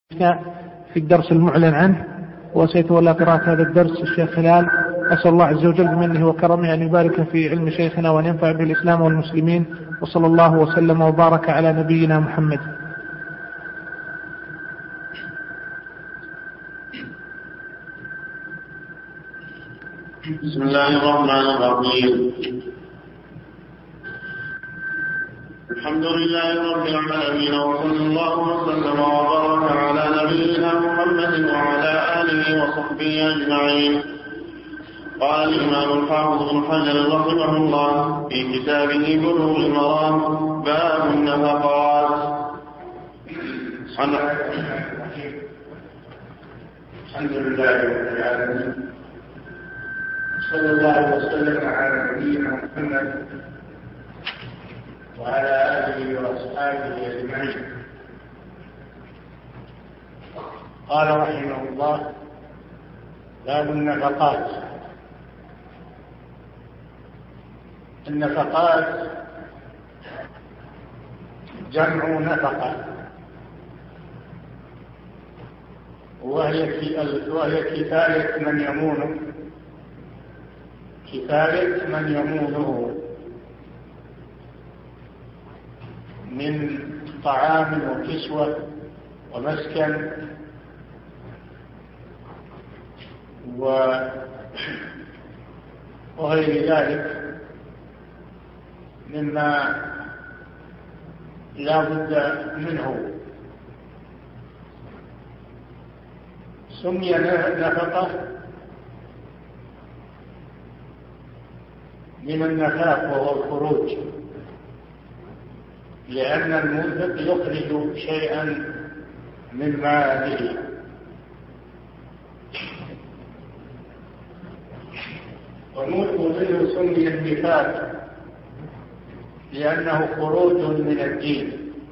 في الدرس المعلن عنه، وسيتولى قراءة هذا الدرس الشيخ هلال. أسأل الله عز وجل بمنه وكرمه أن يبارك في علم شيخنا وأن ينفع به الإسلام والمسلمين، وصلى الله وسلم وبارك على نبينا محمد. بسم الله الرحمن الرحيم. الحمد لله رب العالمين، وصلى الله وسلم وبارك على نبينا محمد وعلى آله وصحبه أجمعين. قال الإمام الحافظ بن حجر رحمه الله في كتابه بلوغ المرام باب النفقات. الحمد لله رب العالمين، صلى الله وسلم على نبينا محمد وعلى آله وأصحابه أجمعين. قال رحمه الله: باب النفقات. النفقات جمع نفقة، وهي كفاية من يمونه، كفاية من يمونه من طعام وكسوة ومسكن وغير ذلك مما لا بد منه. سمي نفقة من النفاق وهو الخروج، لأن المنفق يخرج شيئا من ماله. ومنه سمي النفاق لأنه خروج من الدين،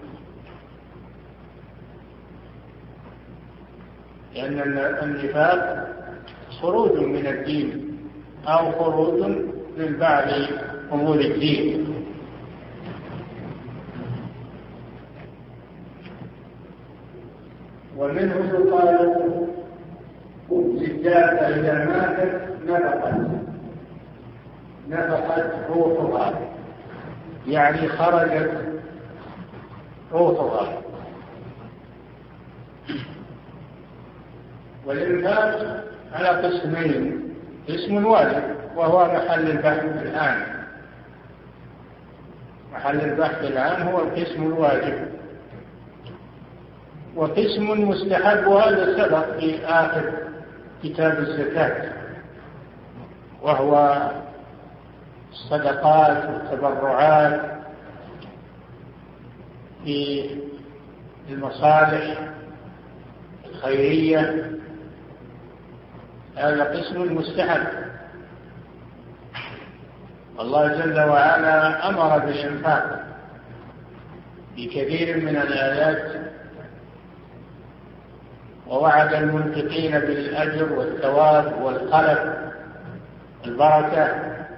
لأن النفاق خروج من الدين أو خروج من بعض أمور الدين. ومنه يقال للدابة إذا ماتت نفقت روحها، يعني خرجت روحها. والإنفاق على قسمين: قسم واجب وهو محل البحث الآن، محل البحث الآن هو القسم الواجب، وقسم مستحب، وهذا سبق في آخر كتاب الزكاة، وهو الصدقات والتبرعات في المصالح الخيرية. هذا قسم مستحب. الله جل وعلا أمر بالإنفاق في كثير من الآيات، ووعد المنفقين بالأجر والثواب والخلف البركة،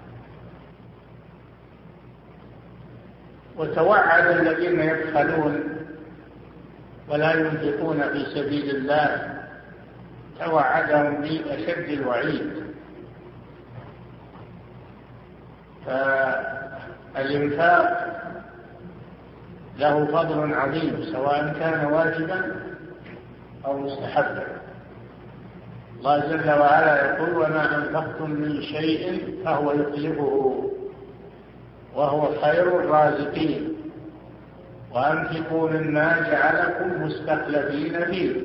وتوعد الذين يبخلون ولا ينفقون في سبيل الله، توعدهم بأشد الوعيد. فالإنفاق له فضل عظيم سواء كان واجبا أو مستحبا. الله جل وعلا يقول: وما أنفقتم من شيء فهو يخلفه وهو خير الرازقين وأنفقوا مما جعلكم مستخلفين فيه،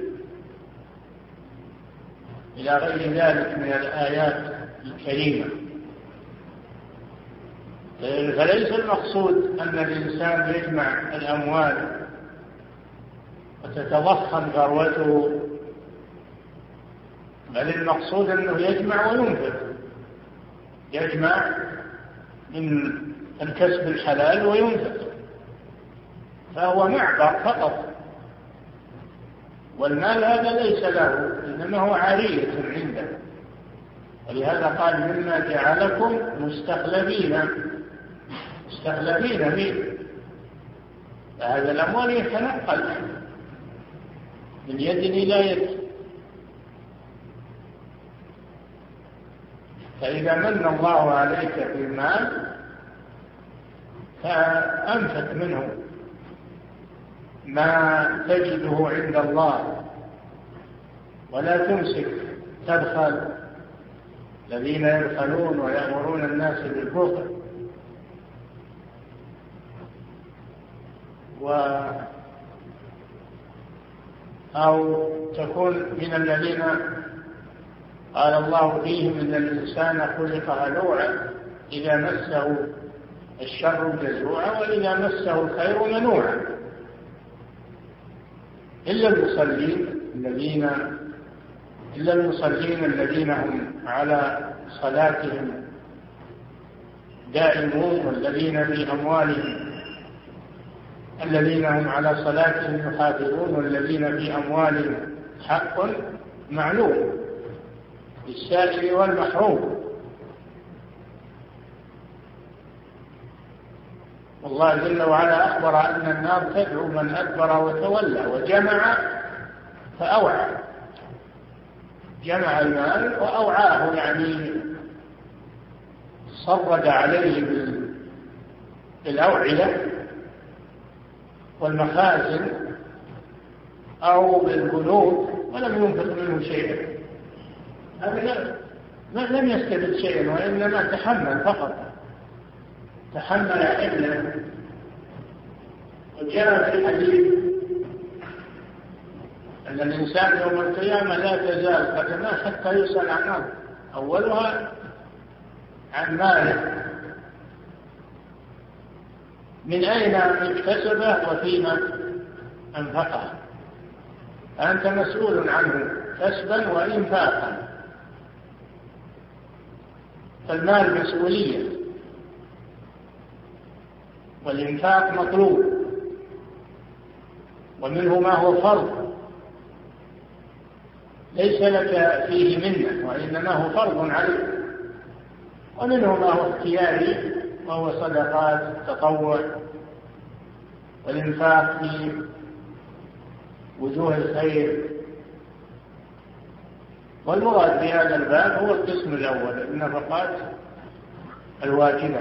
إلى غير ذلك من الآيات الكريمة. فليس المقصود أن الإنسان يجمع الأموال وتتضخم ثروته، بل المقصود أنه يجمع وينفق، يجمع من الكسب الحلال وينفق، فهو معبر فقط، والمال هذا ليس له، إنما هو عارية عنده. ولهذا قال: مما جعلكم مستخلفين فيه، فهذا الأموال يتنقل من يد إلى يد. فإذا من الله عليك بالمال فأنفق منه ما تجده عند الله، ولا تمسك تبخل. الذين يبخلون ويأمرون الناس بالبخل أو تكون من الذين قال الله فيهم إن الإنسان خلق هلوعا إذا مسه الشر جزوعا وإذا مسه الخير منوعا، إلا المصلين الذين هم على صلاتهم دائمون، والذين في أموالهم الذين هم على صلاتهم يحافظون، والذين في أموالهم حق معلوم للسائل والمحروم. والله جل وعلا أخبر أن النار تدعو من أدبر وتولى وجمع فأوعى. جمع المال وأوعاه، يعني صرد عليه بالأوعية والمخازن أو بالبنوك ولم ينفق منه شيئا أبدا، لم يستفد شيئا، وإنما تحمل فقط، تحمل حملا. وجاء في الحديث أن الإنسان يوم القيامة لا تزال قدماه حتى يسأل عن أرض، أولها عن ماله، من أين اكتسبه وفيما أنفقه. أنت مسؤول عنه كسبا وإنفاقا، فالمال مسؤولية، والإنفاق مطلوب، ومنه ما هو فرض ليس لك فيه منة، وإنما هو فرض عليك، ومنه ما هو اختياري وهو صدقات تطوع والإنفاق في وجوه الخير. والمراد بهذا الباب هو القسم الأول، النفقات الواجبة،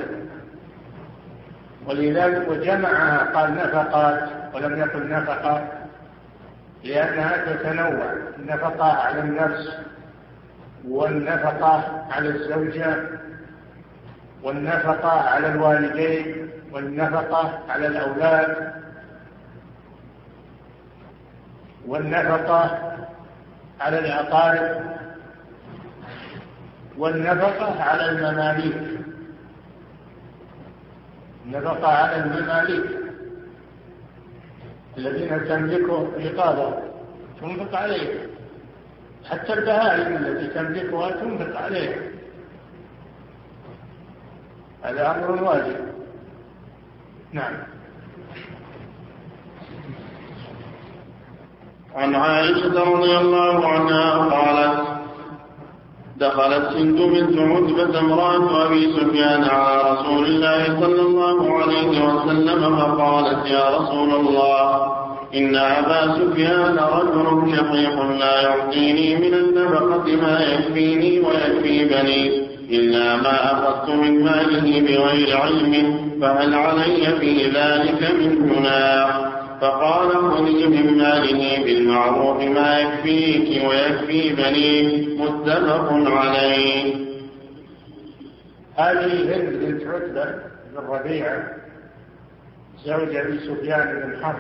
ولذلك وجمعها قال نفقات ولم يقل نفقة، لأنها تتنوع، النفقة على النفس، والنفقة على الزوجة، والنفقة على الوالدين، والنفقة على الأولاد، والنفقة على الأقارب، والنفقة على المماليك. النفقة على المماليك الذين تملكه رقابه تنفق عليه، حتى البهائم التي تملكها تنفق عليه، هذا أمر واجب. نعم. عن عائشة رضي الله عنها قالت: دخلت هند بنت عتبة امرأة أبي سفيان على رسول الله صلى الله عليه وسلم فقالت: يا رسول الله، إن أبا سفيان رجل شحيح لا يعطيني من النفقة ما يكفيني ويكفي بني إلا ما أخذت من ماله بغير علم، فهل علي في ذلك من جناح؟ فقال: خذي من ماله بالمعروف ما يكفيك ويكفي بنيك. متفق عليه. هذه هند بنت عتبة بن ربيعة زوج أبي سفيان بن حرب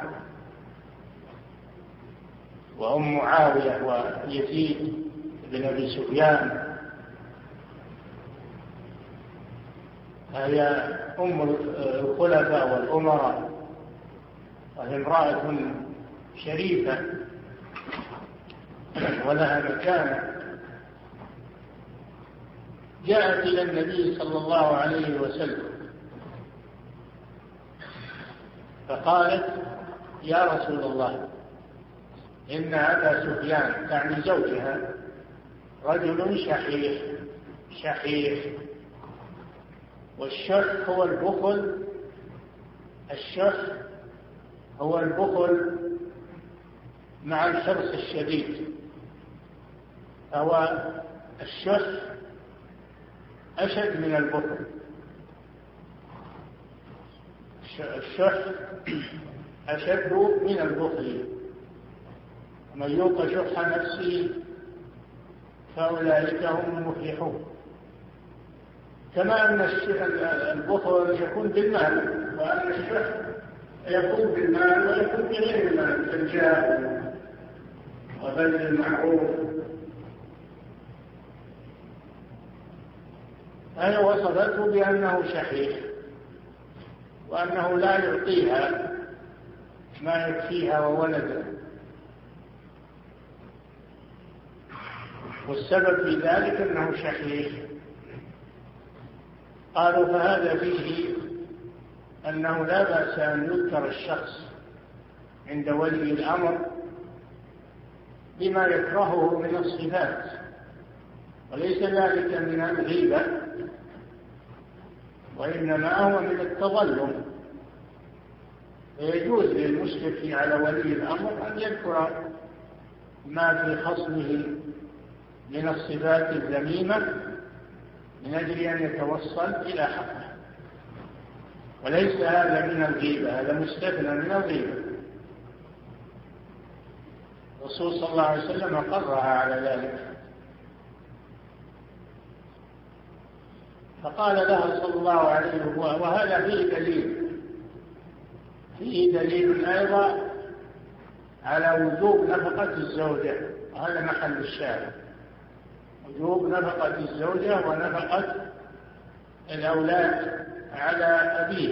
وأم معاوية ويزيد بن أبي سفيان، هي أم الخلفاء والأمراء، وهي امرأة شريفة ولها مكانة. جاءت إلى النبي صلى الله عليه وسلم فقالت: يا رسول الله، إن أبا سفيان، تعني زوجها، رجل شحيح، والشح هو البخل، الشح هو البخل مع الحرص الشديد. فهو الشح أشد من البخل. الشح أشد من البخل. ومن يوق شح نفسه فأولئك هم المفلحون. كما أن البخل يكون بالمال، وأن الشح يكون بالمال ويكون بغير المال، كالجاه وبذل المعروف. هي وصفته بأنه شحيح، وأنه لا يعطيها ما يكفيها وولدها. والسبب في ذلك أنه شحيح. قالوا فهذا فيه أنه لا بأس أن يذكر الشخص عند ولي الأمر بما يكرهه من الصفات، وليس ذلك من الغيبة، وإنما هو من التظلم. فيجوز للمشرف على ولي الأمر أن يذكر ما في خصمه من الصفات الذميمة من أجل أن يتوصل إلى حقه، وليس هذا من الغيبة، هذا مستثنى من الغيبة. الرسول صلى الله عليه وسلم قرها على ذلك، فقال لها صلى الله عليه وسلم: وهذا فيه دليل أيضا على وجوب نفقة الزوجة، وهذا محل الشاهد، وجوب نفقة الزوجة ونفقة الأولاد على أبيه.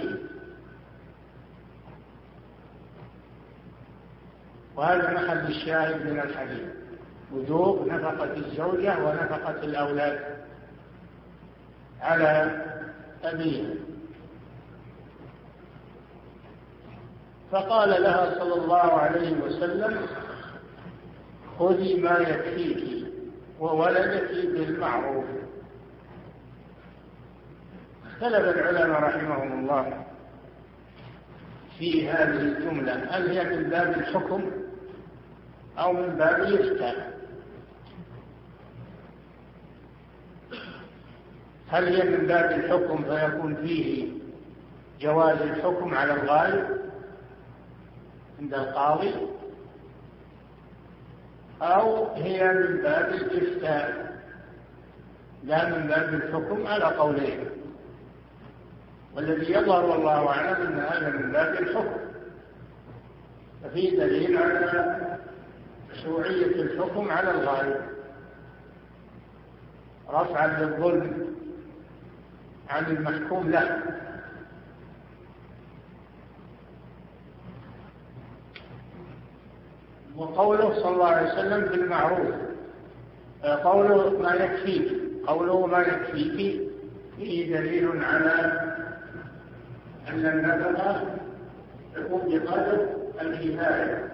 وهذا محل الشاهد من الحديث، وجوب نفقة الزوجة ونفقة الأولاد على أبيه. فقال لها صلى الله عليه وسلم: خذي ما يكفيك وولدك بالمعروف. اختلف العلماء رحمهم الله في هذه الجملة، هل هي من باب الحكم أو من باب الإفتاء؟ هل هي من باب الحكم فيكون فيه جواز الحكم على الغالب عند القاضي، أو هي من باب الإفتاء لا من باب الحكم على قولين؟ والذي يظهر والله أعلم أن هذا من باب الحكم. ففي دليل على مشروعية الحكم على الغالب رفعا للظلم عن المحكوم له. وقوله صلى الله عليه وسلم بالمعروف، قوله ما يكفيك، قوله ما يكفيك فيه دليل على أن النفقة تكون بقدر الكفاية،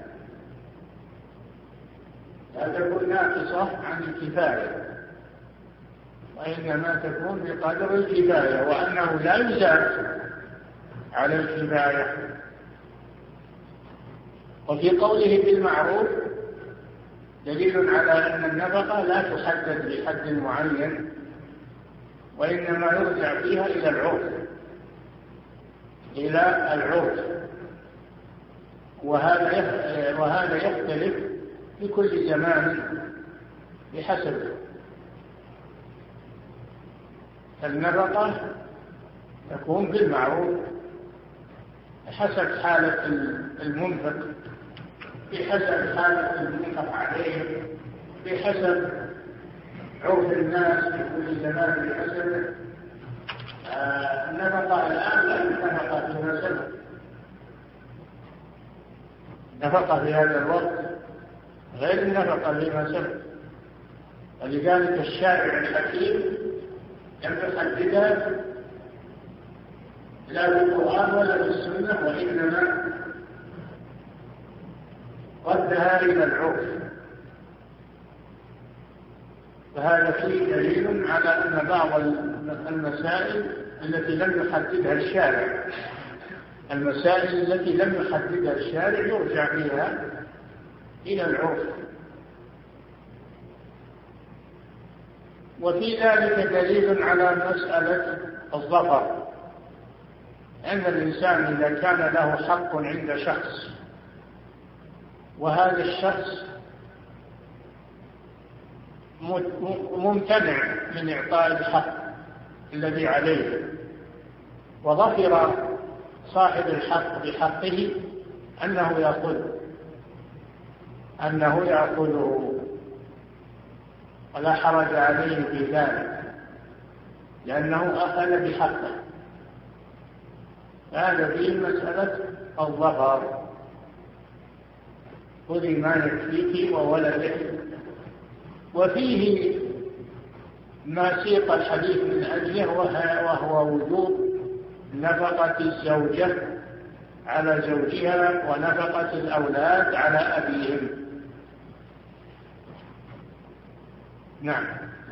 لا تكون ناقصة عن الكفاية، وإنما تكون بقدر الكفاية، وأنه لا يزاد على الكفاية. وفي قوله بالمعروف دليل على أن النفقة لا تحدد بحد معين، وإنما يرجع فيها إلى العرف، وهذا يختلف في كل زمان بحسب. النفقة تكون بالمعروف بحسب حالة المنفق، بحسب حالة المنفق عليه، بحسب عرف الناس في كل زمان بحسب. النفقة الآن لا النفقة فيما سبق، النفقة في هذا الوقت غير النفقة فيما سبق، ولذلك الشارع الحكيم لم يحددها لا بالقرآن ولا بالسنة، وإنما ردها إلى العرف. فهذا فيه دليل على أن بعض المسائل التي لم يحددها الشارع، المسائل التي لم يحددها الشارع يرجع فيها إلى العرف. وفي ذلك دليل على مسألة الظفر، أن الإنسان إذا كان له حق عند شخص وهذا الشخص ممتنع من إعطاء الحق الذي عليه، وظفر صاحب الحق بحقه أنه يأخذه ولا حرج عليه في ذلك، لأنه أخذ بحقه. هذا فيه مسألة الظفر، خذي ما يكفيك وولدك. وفيه ما سيق الحديث من أجله، وهو وجوب نفقة الزوجة على زوجها ونفقة الأولاد على أبيهم. نعم.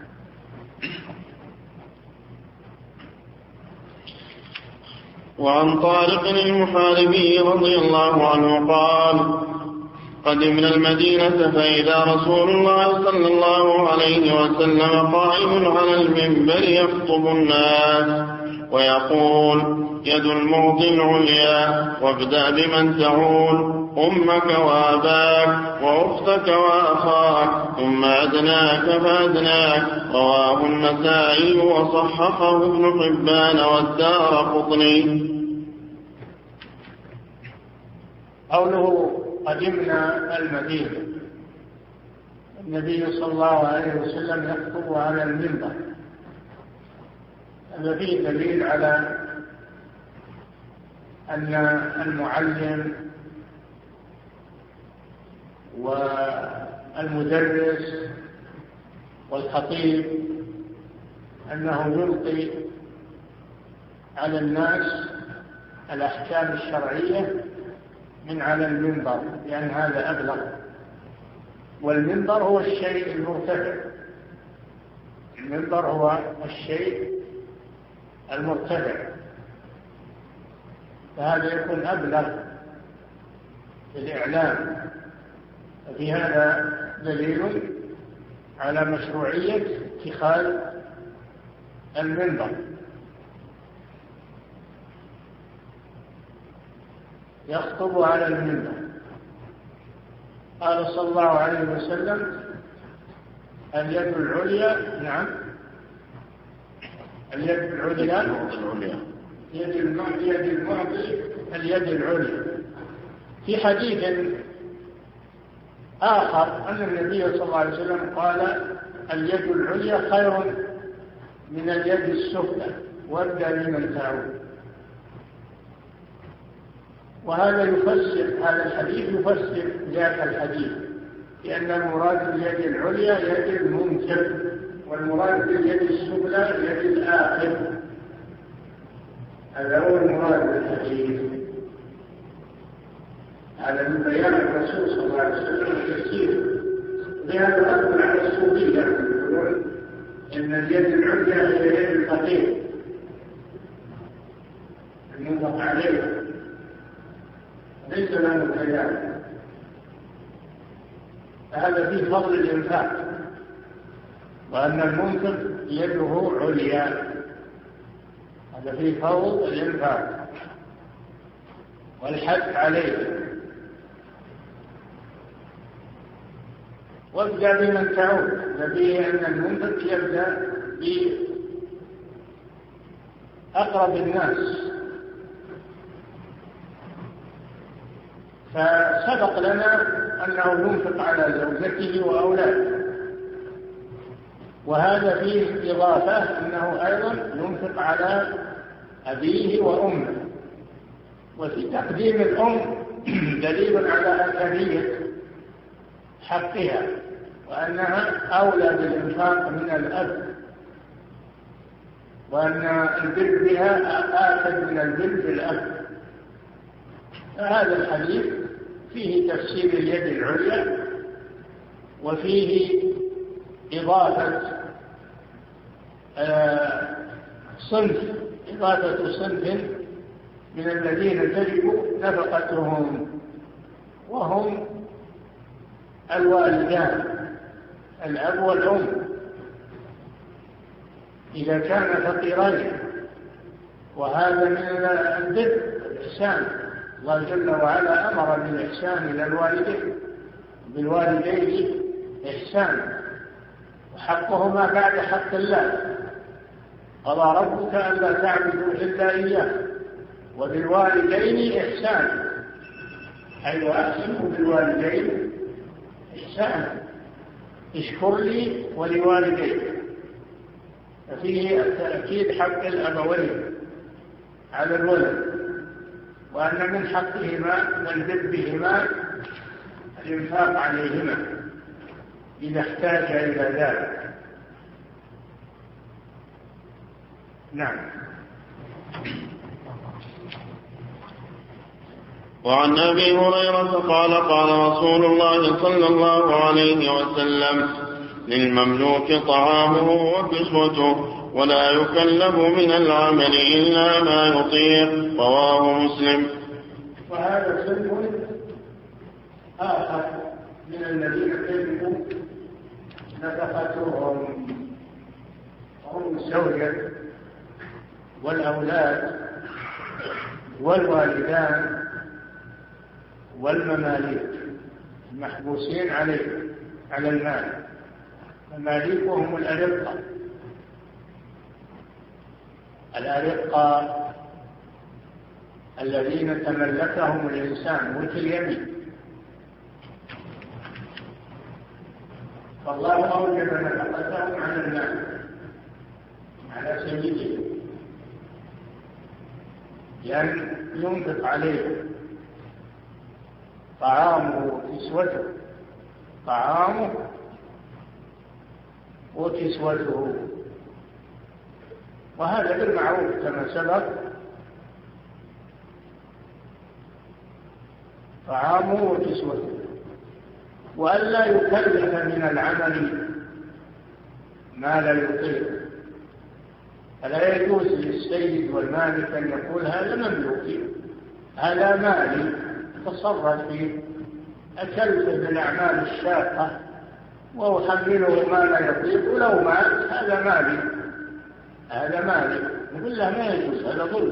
وعن طارق المحاربي رضي الله عنه قال: قدمنا المدينة فإذا رسول الله صلى الله عليه وسلم قائم على المنبر يخطب الناس ويقول: يد المعطي العليا، وابدأ بمن تعول، أمك وأباك وأختك وأخاك، ثم أدناك فأدناك. رواه النسائي وصححه ابن حبان والدارقطني. قوله قدمنا المدينة، النبي صلى الله عليه وسلم يخطب على المنبر، هذا فيه دليل على أن المعلم والمدرس والخطيب أنه يلقي على الناس الأحكام الشرعية من على المنبر، لأن هذا أبلغ. والمنبر هو الشيء المرتفع، المنبر هو الشيء المرتفع، فهذا يكون أبلغ في الإعلام. ففي هذا دليل على مشروعية اتخاذ المنبر. يخطب على المنبر. قال صلى الله عليه وسلم: اليد العليا، نعم، اليد العليا، يد المعطي اليد العليا. في حديث آخر أن النبي صلى الله عليه وسلم قال: اليد العليا خير من اليد السفلى، وابدأ بمن تعود. وهذا هذا الحديث يفسر ذاك الحديث، لأن المراد باليد العليا يد المنكر، والمراد باليد السفلى يد الآخر. هذا هو المراد بالحديث. هذا من بيان الرسول صلى الله عليه وسلم التفسير. لهذا رد على الصوفية يقولون إن اليد العليا هي يد الفقير المنفق عليه، ليس له الحياة. فهذا فيه فضل الإنفاق، وأن المنفق يده عليا، هذا فيه فضل الإنفاق والحث عليه. وابدأ بمن تعود، فيه أن المنفق يبدأ بأقرب الناس. فسبق لنا أنه ينفق على زوجته وأولاده، وهذا فيه إضافة أنه أيضا ينفق على أبيه وأمه. وفي تقديم الأم دليل على أهمية حقها، وأنها أولى بالإنفاق من الأب، وأن البر بها آخذ من البر بالأب. فهذا الحديث فيه تفسير اليد العليا، وفيه إضافة صنف من الذين تجب نفقتهم، وهم الوالدان الأب والأم إذا كان فقيرين، وهذا من البر والإحسان. الله جل وعلا أمر بالإحسان إلى الوالدين، بالوالدين إحسان، وحقهما بعد حق الله. قضى ربك ألا تعبدوا إلا إياه وبالوالدين إحسانا، أي وأحسنوا بالوالدين إحسانا، اشكر لي ولوالديك. ففيه تأكيد حق الأبوين على الولد، وأن من حقهما والبر بهما الإنفاق عليهما إذا احتاج إلى ذلك. نعم. وعن أبي هريرة قال قال رسول الله صلى الله عليه وسلم: للمملوك طعامه وكسوته ولا يكلف من العمل إلا ما يطيق. رواه مسلم. وهذا سلم آخر من الذين كذبوا نفقتهم هم الزوجة والأولاد والوالدان والمماليك المحبوسين على المال. مماليكهم الأرقة الذين تملكهم الإنسان ملك اليمين. فالله أوجب نفقتهم على المال على سيده، لأن ينفق عليه طعامه وكسوته، وهذا بالمعروف كما سبق. طعامه وكسوته، وألا يكلف من العمل ما لا يطيق. فلا يجوز للسيد والمالك أن يقول هذا مملوكي، هذا مالي، تصرف فيه، أكلفه بالأعمال الشاقة وأحمله ما لا يطيق، ولو مات هذا مالي. نقول له ما يجوز،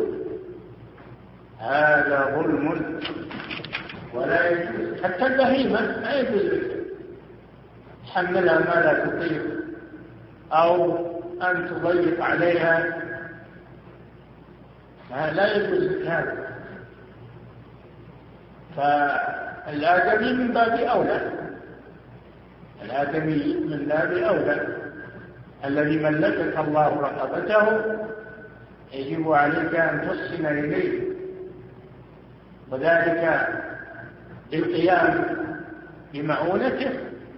هذا ظلم ولا يجوز. حتى البهيمة ما يجوز لك تحملها ما لا تطيق أو أن تضيق عليها، لا يجوز لك هذا. فالآدمي من باب أولى، الذي ملكك الله رقبته يجب عليك أن تحسن إليه، وذلك بالقيام بمعونته،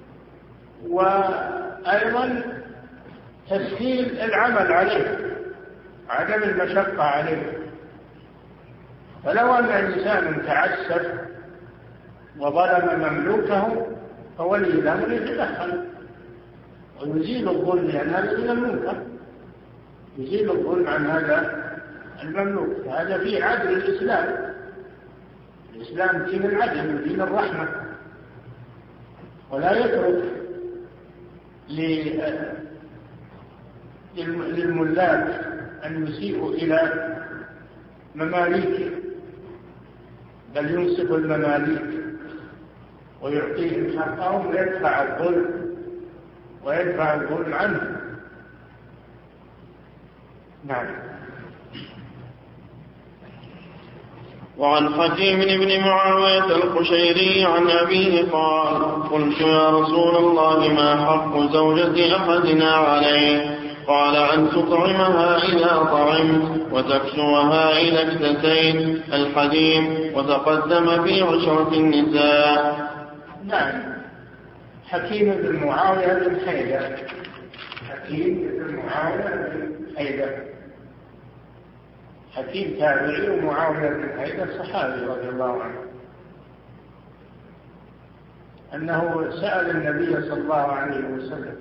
وأيضا تسهيل العمل عليه، عدم المشقة عليه. فلو أن إنسان تعسف وظلم مملوكه فولي الأمر يتدخل ويزيل الظلم، لأن هذا من المنكر، يزيل الظلم عن هذا المملوك. هذا فيه عدل الإسلام دين العدل ودين الرحمة، ولا يترك للملاك أن يسيئوا إلى مماليكه، بل ينصف المماليك ويعطيهم حقهم ويدفع الظلم عنه. نعم. وعن حكيم بن معاوية القشيري عن أبيه قال: قلت يا رسول الله ما حق زوجة أحدنا عليه؟ قال: أن تطعمها إذا طعمت وتكسوها إذا اكتسيت. الحديث. وتقدم في عشرة النساء. نعم. حكيم بن معاوية بن حيدر، حكيم تابعي، ومعاوية بن حيدر صحابي رضي الله عنه، أنه سأل النبي صلى الله عليه وسلم،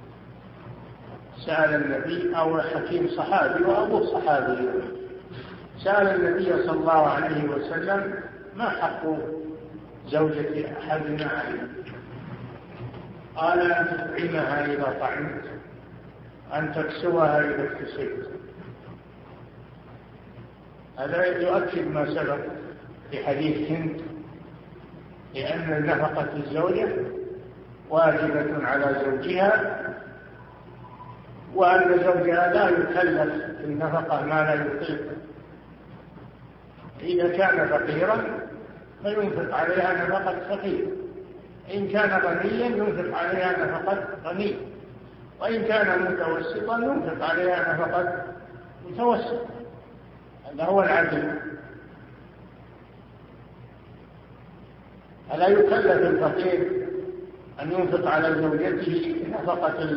سأل النبي، أو حكيم صحابي وأبوه صحابي، سأل النبي صلى الله عليه وسلم: ما حق زوجة أحدنا عليه؟ قال أن تطعمها إذا طعمت، أن تكسوها إذا اكتسيت. هذا يؤكد ما سبق في حديث هند، لأن نفقة الزوجة واجبة على زوجها، وأن زوجها لا يكلف في النفقة ما لا يطيق. إذا كان فقيرا فينفق عليها نفقة فقير، إن كان غنيا ينفق عليها نفقة غني، وإن كان متوسطا ينفق عليها نفقة متوسط. هذا هو العدل. ألا يكلف الفقير أن ينفق على زوجته نفقة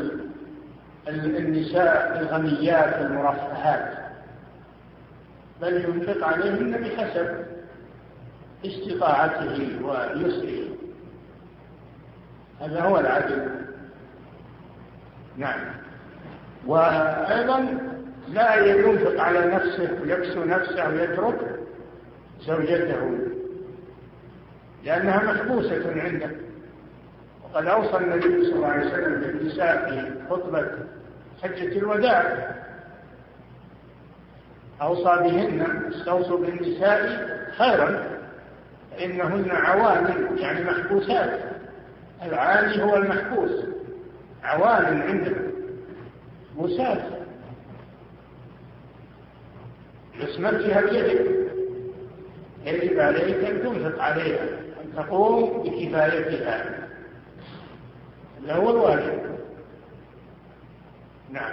النساء الغنيات المرفهات، بل ينفق عليهن بحسب استطاعته ويسره. هذا هو العدل. نعم. وأيضا لا ينفق على نفسه ويكسو نفسه ويترك زوجته، لأنها محبوسة عنده. وقد أوصى النبي صلى الله عليه وسلم بالنساء في خطبة حجة الوداع، أوصى بهن: استوصوا بالنساء خيرا فإنهن عوان، يعني محبوسات. العالي هو المحبوس، عوان عنده محبوسات، عصمتها بيدك، يجب عليك أن تنفق عليها، أن تقوم بكفايتها. هذا هو الواجب. نعم.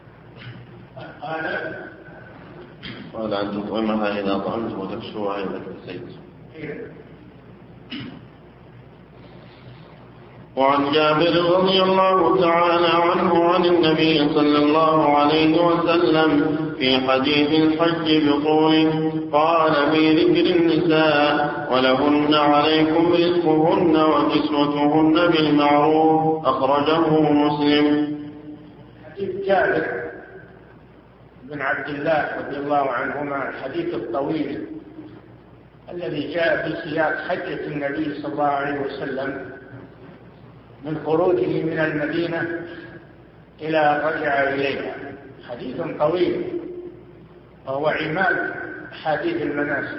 قال أن تطعمها إذا طعمت وتكسوها إذا اكتسيت. وعن جابر رضي الله تعالى عنه عن النبي صلى الله عليه وسلم في حديث الحج بطوله قال: في ذكر النساء: ولهن عليكم رزقهن وكسوتهن بالمعروف. أخرجه مسلم. حديث جابر بن عبد الله رضي الله عنهما، الحديث الطويل الذي جاء في سياق حجة النبي صلى الله عليه وسلم من خروجه من المدينة إلى رجع إليها، حديث طويل وهو عماد حديث المناسك.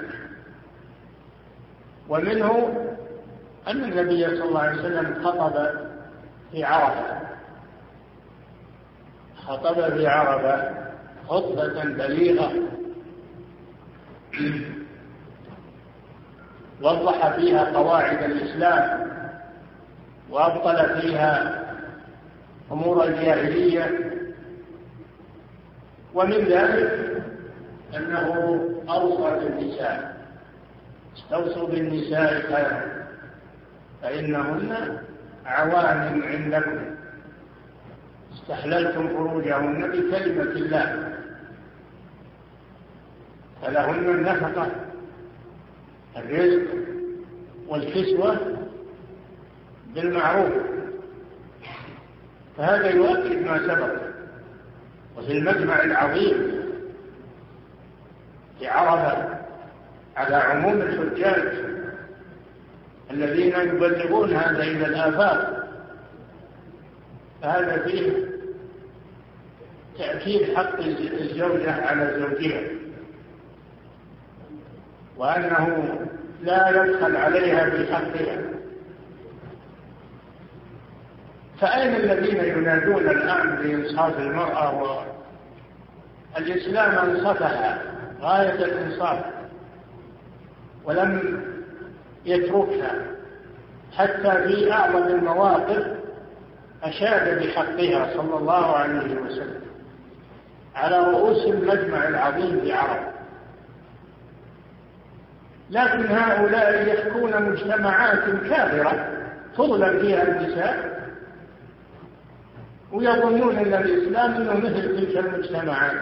ومنه أن النبي صلى الله عليه وسلم خطب في عرفة خطبة بليغة وضح فيها قواعد الإسلام وأبطل فيها أمور الجاهلية. ومن ذلك أنه أوصى بالنساء: استوصوا بالنساء خيرا فإنهن عوان عندكم، استحللتم فروجهن بكلمة الله، فلهن النفقة، الرزق والكسوة بالمعروف. فهذا يؤكد ما سبق. وفي المجمع العظيم في عرفة على عموم الحجاج الذين يبلغون هذا إلى الآفاق، فهذا فيه تأكيد حق الزوجة على زوجها، وأنه لا يدخل عليها بحقها. فأين الذين ينادون الآن بإنصاف المرأة؟ والإسلام أنصفها غاية الإنصاف ولم يتركها، حتى في أعظم المواقف أشاد بحقها صلى الله عليه وسلم على رؤوس المجمع العظيم بعرفة. لكن هؤلاء يحكون مجتمعات كافرة تظلم فيها النساء، ويظنون أن الإسلام إنه مثل تلك المجتمعات،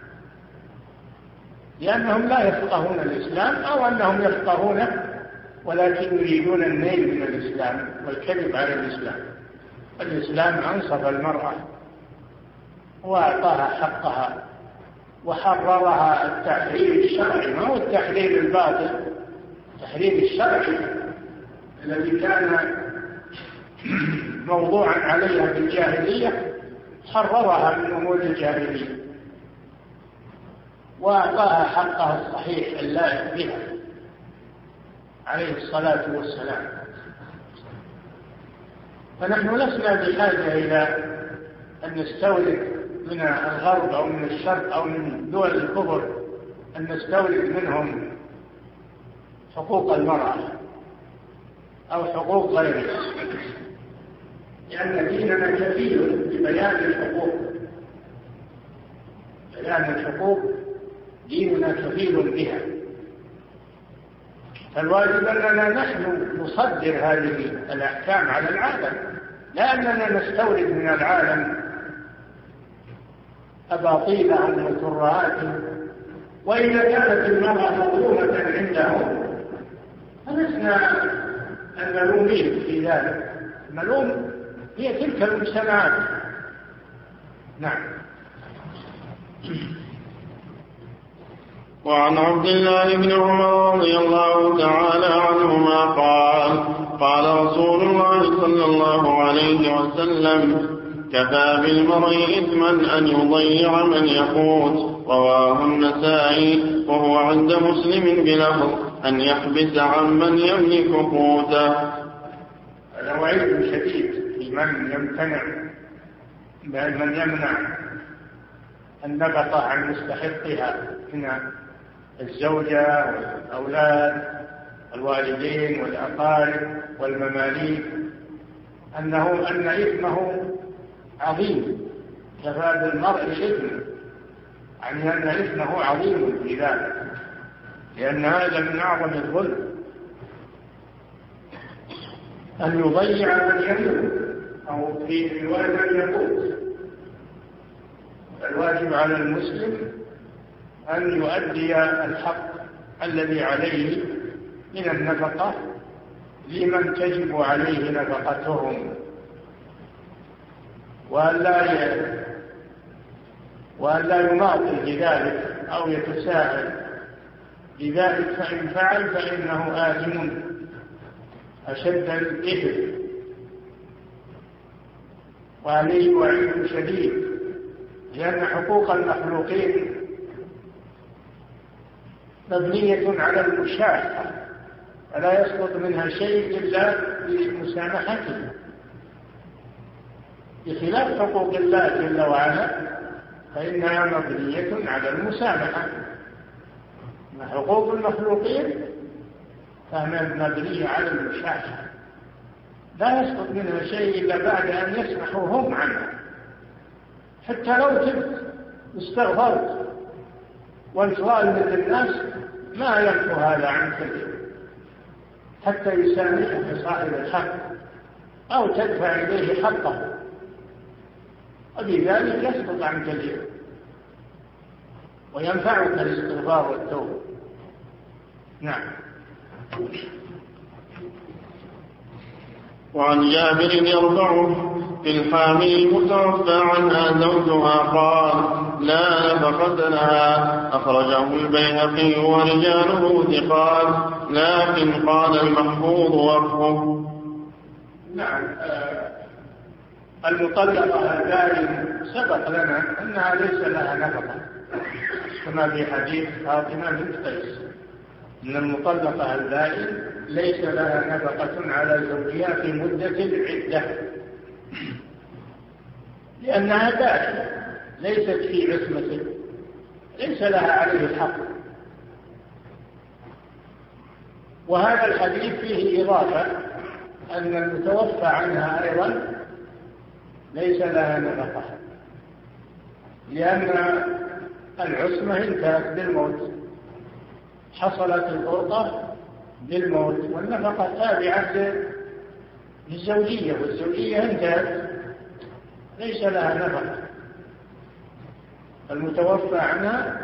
لأنهم لا يفقهون الإسلام، أو أنهم يفقهونه ولكن يريدون النيل من الإسلام والكذب على الإسلام. الإسلام أنصف المرأة وأعطاها حقها وحررها التحرير الشرعي، ما هو التحرير الباطل، التحرير الشرعي الذي كان موضوعا عليها في الجاهلية حررها من أمور الجاهلية وأعطاها حقها الصحيح اللائق بها عليه الصلاة والسلام. فنحن لسنا بحاجة إلى أن نستورد من الغرب أو من الشرق أو من دول الكبر أن نستورد منهم حقوق المرأة أو حقوق غيرها، لأن ديننا كفيل ببيان الحقوق. بيان الحقوق ديننا كفيل بها، فالواجب أننا نحن نصدر هذه الأحكام على العالم، لا أننا نستورد من العالم أباطيلهم وترهاتهم. وإذا كانت المرأة مظلومة عندهم فلسنا الملومين في ذلك، الملوم هي تلك المجتمعات. نعم. وعن عبد الله بن عمر رضي الله تعالى عنهما قال قال رسول الله صلى الله عليه وسلم: كفى بالمرء إثما أن يضيع من يقوت. رواه النسائي وهو عند مسلم بلفظ أن يحبس عن من يملك قوته. هذا وعيد شديد في من يمنع النفقة عن مستحقها من الزوجة والأولاد الوالدين والأقارب والمماليك، أن إثمه عظيم. كفى بالمرء إثما، يعني أن إثمه عظيم في ذلك، لأن هذا من أعظم الظلم أن يضيع من يملك أو في رواية من يقوت. الواجب على المسلم أن يؤدي الحق الذي عليه من النفقة لمن تجب عليه نفقتهم، وأن لا يماطل بذلك أو يتساهل بذلك، فإن فعل فإنه آثم أشد الإثم وعليه وعيد شديد، لأن حقوق المخلوقين مبنية على المشاحة، فلا يسقط منها شيء إلا بمسامحته، بخلاف حقوق الله جل وعلا فإنها مبنية على المسامحة. حقوق المخلوقين فهي مبنية على المشاحة، لا يسقط منها شيء إلا بعد أن يسمحوا هم عنها. حتى لو تبت استغفرت وانفراد من الناس ما ينفو هذا عنك حتى يسامحك صاحب الحق أو تدفع إليه حقه، وبذلك يسقط عنك الإثم وينفعك الاستغفار والتوبة. نعم. وعن جابر يرفعه في الحامل المتوفى عنها زوجها قال: لا نفقة لها. أخرجه البيهقي ورجاله ثقات، لكن قال المحفوظ وقفه. نعم. المطلقة الدائم سبق لنا أنها ليس لها نفقة، كما في حديث فاطمة بنت قيس أن المطلقة الدائم ليس لها نفقة على زوجها في مدة العدة، لأنها دائم ليست في عصمته، ليس لها عليه الحق. وهذا الحديث فيه إضافة أن المتوفى عنها أيضا ليس لها نفقة، لأن العصمة انتهت بالموت، حصلت الفرقة بالموت، والنفقة تابعة للزوجية، والزوجية انتهت ليس لها نفقة. المتوفى عنها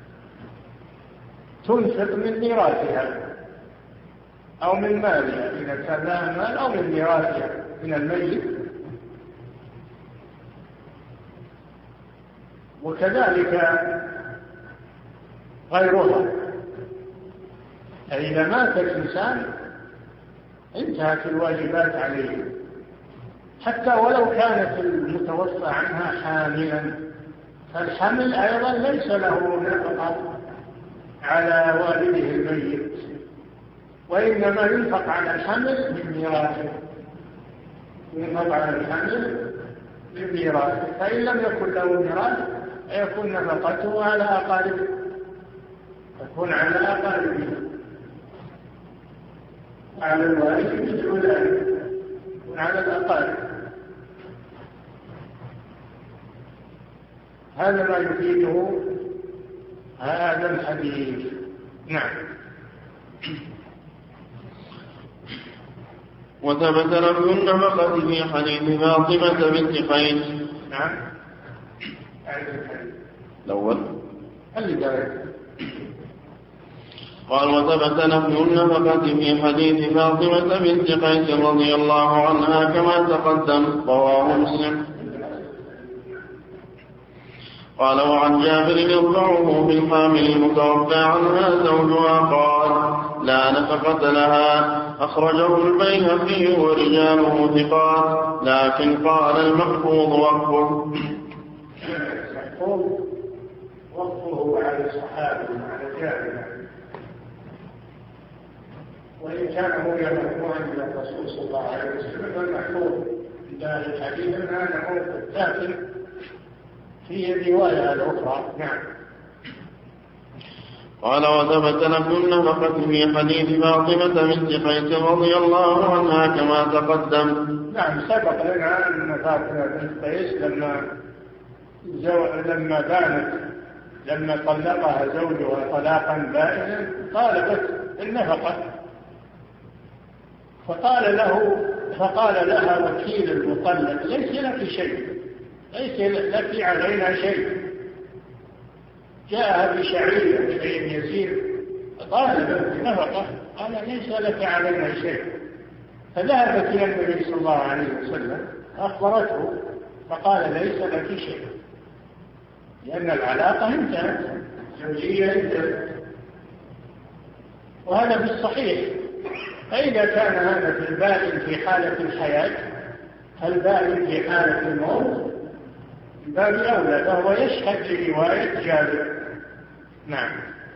تنفق من ميراثها أو من مالها إذا كان لها مال، أو من ميراثها من الميت، وكذلك غيرها. إذا مات الإنسان انتهت الواجبات عليه، حتى ولو كانت المتوفى عنها حاملا، فالحمل أيضا ليس له نفقة على والده الميت، وإنما ينفق على الحمل من ميراثه، ينفق على الحمل من ميراثه، فإن لم يكن له ميراث يكون نفقته على أقاربه، تكون على أقاربه، على الوالد مثل ذلك، على الأقارب. هذا ما يفيده هذا الحديث. نعم. وثبت نفي النفقة في حديث فاطمة بنت قيس. نعم. الأول اللي قال وثبت نفي النفقة في حديث فاطمة بنت قيس رضي الله عنها كما تقدم، رواه مسلم. قال وعن جابر يرفعه في الحامل المتوفى عنها زوجها قال لا نفقة لها، أخرجه البيهقي ورجاله ثقات، لكن قال المحفوظ وقفه على الصحابة على جابر، وإن كان هو مرفوعا إلى الرسول صلى الله عليه وسلم فالمحفوظ عند أهل الحديث أنه موقف ثابت في الرواية الأخرى. نعم. قال وثبت نفي النفقة في حديث فاطمة بنت قيس رضي الله عنها كما تقدم. نعم، سبق لنا أن فاطمة بنت قيس لما طلقها زوجها طلاقا بائنا طالبت النفقة، فقال لها وكيل المطلق ليس لك شيء، ليس لك علينا شيء، جاءها بشعير شيء يسير طالبت النفقة، قال ليس لك علينا شيء، فذهبت إلى النبي صلى الله عليه وسلم أخبرته فقال ليس لك شيء، لأن العلاقة انتهت، الزوجية انتهت، وهذا بالصحيح. فإذا كان هذا في البائن في حالة الحياة فالبائن في حالة الموت باب أولى، فهو يشهد لرواية جابر. نعم.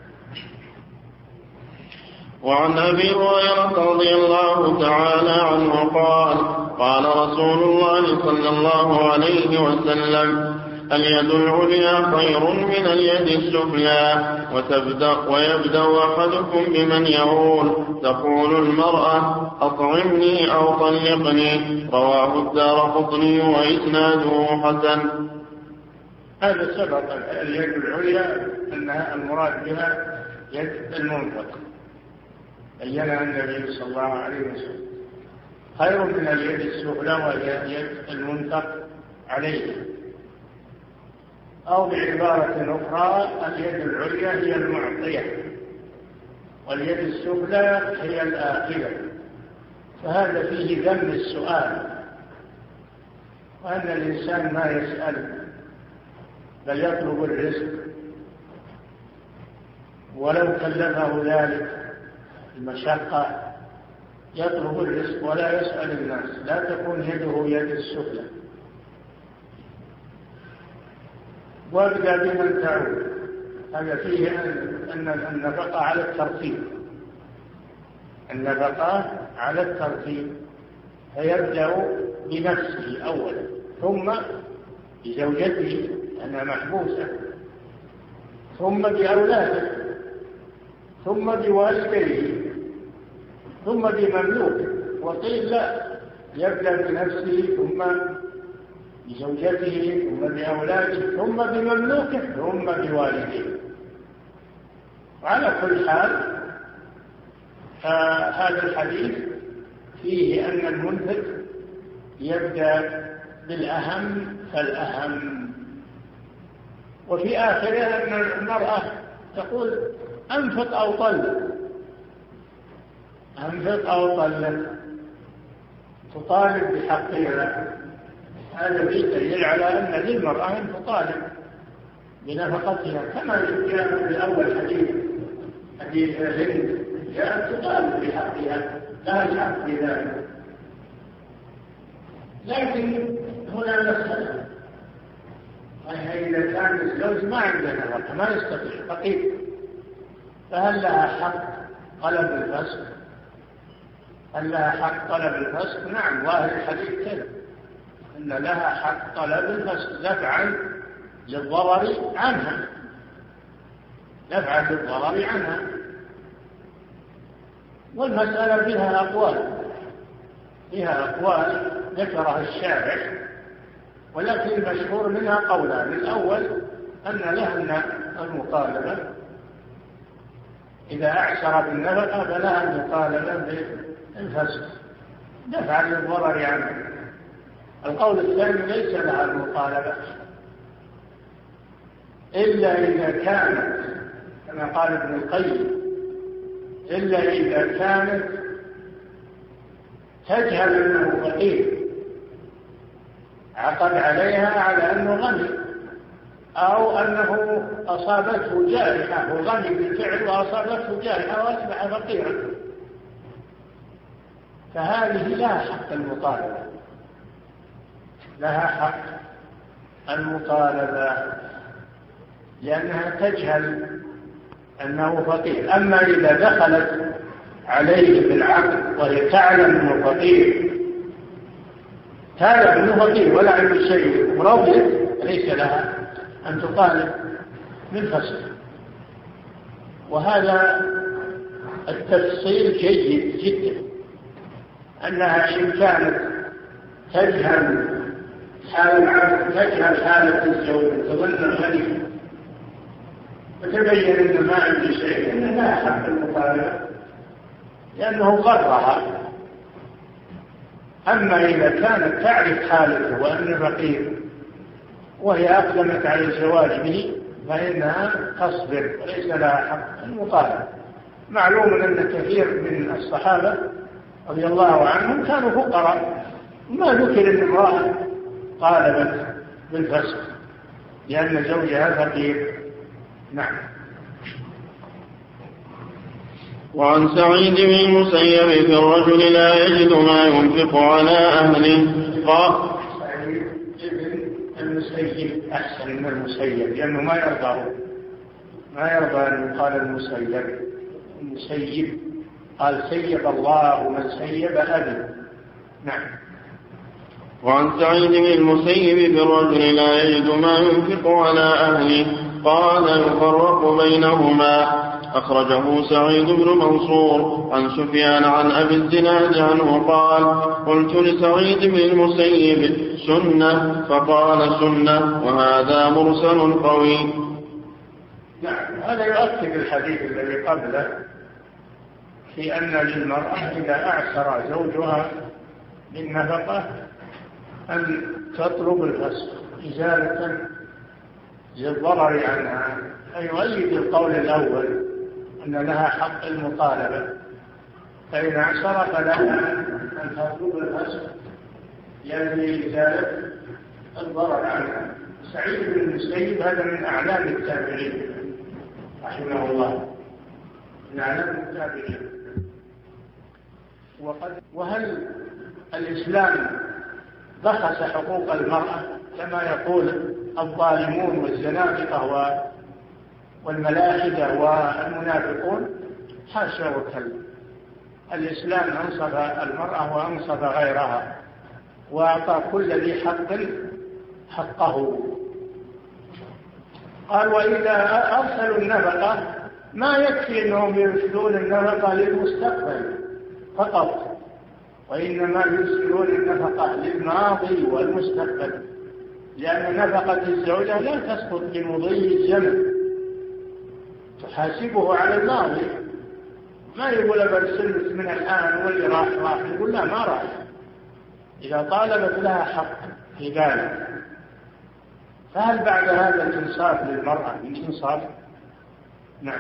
وعن أبي هريرة رضي الله تعالى عنه قال قال رسول الله صلى الله عليه وسلم اليد العليا خير من اليد السفلى، ويبدأ أحدكم بمن يعول، تقول المرأة أطعمني أو طلقني، رواه الدارقطني وإسناده حسن. هذا سبق اليد العليا أنها المراد بها يد المنفق، بينها النبي صلى الله عليه وسلم، خير من اليد السفلى وهي يد المنفق عليه، أو بعبارة أخرى اليد العليا هي المعطية واليد السفلى هي الآخرة، فهذا فيه ذم السؤال، وأن الإنسان ما يسأل بل يطلب الرزق، ولو كلفه ذلك المشقة يطلب الرزق ولا يسأل الناس، لا تكون يده يد السفلى. وابدأ بمن تعود، هذا فيه أن النفقة على الترتيب، النفقة على الترتيب، فيبدأ بنفسه أولا ثم بزوجته أنها محبوسة، ثم بأولاده، ثم بوالديه، ثم بمملوكه، وقيل لا، يبدأ بنفسه ثم بزوجته ثم بأولاده ثم بمملوكه ثم بوالديه. وعلى كل حال هذا الحديث فيه أن المنفق يبدأ بالأهم فالأهم، وفي آخره أن المرأة تقول أنفق أو طلق، أنفق أو طلق، تطالب بحقها. هذا فيه دليل على أن للمرأة أن تطالب بنفقتها، كما جاء في أول حديث هند جاءت تطالب بحقها، لا الحق بذلك. لكن هنا مسألة، وهي إذا كان الزوج ما عنده نفقة ما يستطيع فقير، فهل لها حق طلب الفسخ؟ هل لها حق طلب الفسخ؟ نعم، ظاهر الحديث كذا، أن لها حق طلب الفسخ دفعا للضرر عنها، دفعا للضرر عنها. والمسألة فيها أقوال ذكرها الشارع، ولكن المشهور منها قولان. الأول أن لها المطالبة إذا أعسر بالنفقة فلها المطالبة بالفسخ دفعا للضرر عنها. القول الثاني ليس لها المطالبة إلا إذا كانت كما قال ابن القيم، إلا إذا كانت تجهل أنه فقير عقد عليها على أنه غني، أو أنه أصابته جائحة، هو غني بالفعل وأصابته جائحة وأصبح فقيرا، فهذه لها حق المطالبة، لها حق المطالبة لأنها تجهل أنه فقير. أما إذا دخلت عليه بالعقد وهي تعلم أنه فقير، تعلم أنه فقير ولا عنده شيء ورضيت، ليس لها أن تطالب بالفسخ. وهذا التفصيل جيد جدا، أنها إن كانت تجهل حال العبد، تجهل حالة الزوج، تظن الغني فتبين أن ما عنده شيء، أن لها حق المطالبة لأنه غرها. أما إذا كانت تعرف حالته وأنه فقير وهي أقدمت على الزواج به فإنها تصبر وليس لها حق المطالبة. معلوم أن كثير من الصحابة رضي الله عنهم كانوا فقراء، ما ذكر أن امرأة طالبت بالفسخ لأن زوجها فقير. نعم. وعن سعيد بن المسيب في الرجل لا يجد ما ينفق على أهله قال. سعيد بن المسيب أحسن من المسيب لأنه ما يرضى أن يقال المسيب قال سيب الله من سيب أبي. نعم. وعن سعيد بن المسيب في الرجل لا يجد ما ينفق على أهله قال يفرق بينهما. أخرجه سعيد بن منصور عن سفيان عن أبي الزناد عنه قال قلت لسعيد بن المسيب سنة فقال سنة، وهذا مرسل قوي. نعم، هذا يؤكد الحديث الذي قبله في أن للمرأة إذا أعسر زوجها بالنفقة أن تطلب الفسخ إزالة للضرر عنها، أي يؤيد القول الأول أن لها حق المطالبة، فإن أعسر فلها أن تطلب الفسخ لإزالة الضرر عنها. سعيد بن المسيب هذا من أعلام التابعين رحمه الله، من أعلام التابعين. وهل الإسلام بخس حقوق المرأة كما يقول الظالمون والزنادقة والملاحدة والمنافقون؟ حاشا وكلا. الإسلام أنصف المرأة وأنصف غيرها وأعطى كل ذي حق حقه. قال وإذا أرسلوا النفقة ما يكفي أنهم يرسلون النفقة للمستقبل فقط، وإنما يرسلون النفقة للماضي والمستقبل، لأن نفقة الزوجة لا تسقط بمضي الزمن، تحاسبه على الماضي. ما يقول برسلت من الآن واللي راح يقول لا ما راح، إذا طالبت لها حق في ذلك. فهل بعد هذا الإنصاف للمرأة من إنصاف؟ نعم.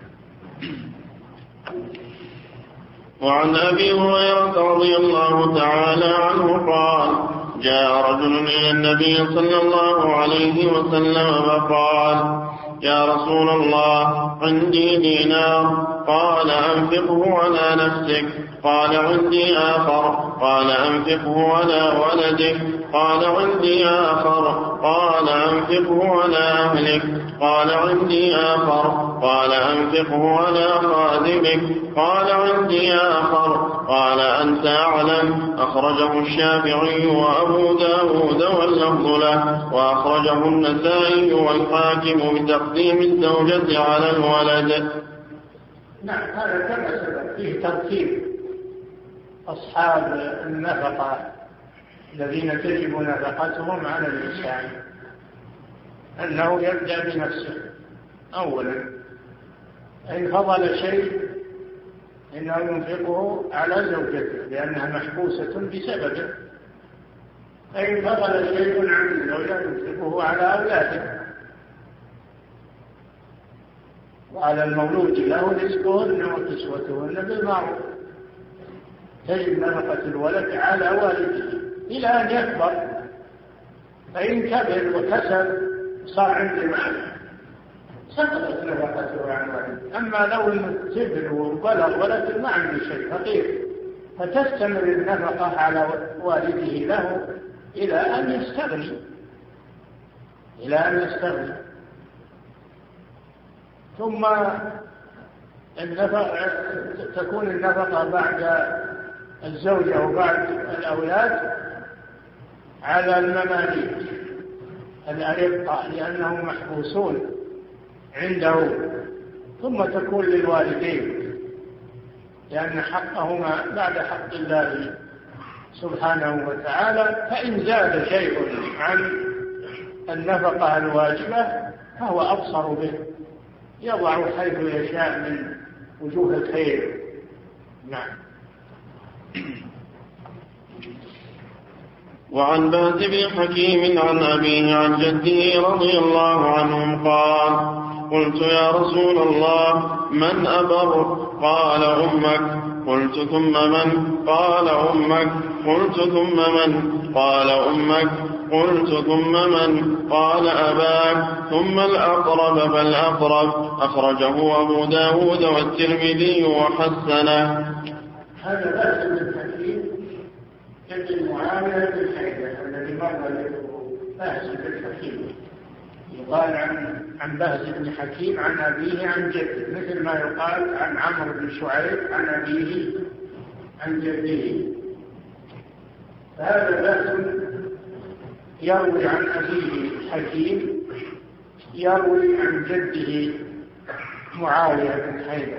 وعن أبي هريرة رضي الله تعالى عنه قال جاء رجل إلى النبي صلى الله عليه وسلم فقال يا رسول الله عندي دينار. قال أنفقه على نفسك. قال عندي آخر. قال أنفقه على ولدك. قال عندي آخر. قال أنفقه على أهلك. قال عندي آخر. قال أنفقه على خادمك. قال عندي آخر. قال أنت أعلم. أخرجه الشافعي وأبو داود واللفظ له، وأخرجه النسائي والحاكم بتقديم الزوجة على الولد. نعم، هذا كما سبق فيه ترتيب أصحاب النفقة الذين تجب نفقتهم على الإنسان، أنه يبدأ بنفسه أولا، إن فضل شيء إنه ينفقه على زوجته لأنها محبوسة بسببه، إن فضل شيء عن الزوجة ينفقه على أولاده، وعلى المولود له رزقهن وكسوتهن بالمعروف. تجب نفقة الولد على والده إلى أن يكبر، فإن كبر وكسب صار عنده مال سقطت نفقته عن والده. أما لو كبر وبلغ ولد ما عنده شيء فقير، فتستمر النفقة على والده له إلى أن يستغني. ثم تكون النفقة بعد الزوجة وبعد الأولاد على المماليك الأرقة لأنهم محبوسون عنده، ثم تكون للوالدين لأن حقهما بعد حق الله سبحانه وتعالى. فإن زاد شيء عن النفقة الواجبة فهو أبصر به، يضع حيث يشاء من وجوه الخير. نعم. وعن بهز بن حكيم عن أبيه عن جده رضي الله عنهم قال: قلت يا رسول الله من أبر؟ قال أمك. قلت ثم من؟ قال أمك. قلت ثم من؟ قال أمك. قلت ثم من؟ قال أباك. ثم الأقرب فالأقرب. أخرجه أبو داود والترمذي وحسنه. هذا بهز بن حكيم ابن معاوية بن حيدة الذي مر له بهز بن حكيم، يقال عن بهز بن حكيم عن أبيه عن جده، مثل ما يقال عن عمرو بن شعيب عن أبيه عن جده. فهذا بهز يروي عن أبيه حكيم، يروي عن جده معاوية بن حيدة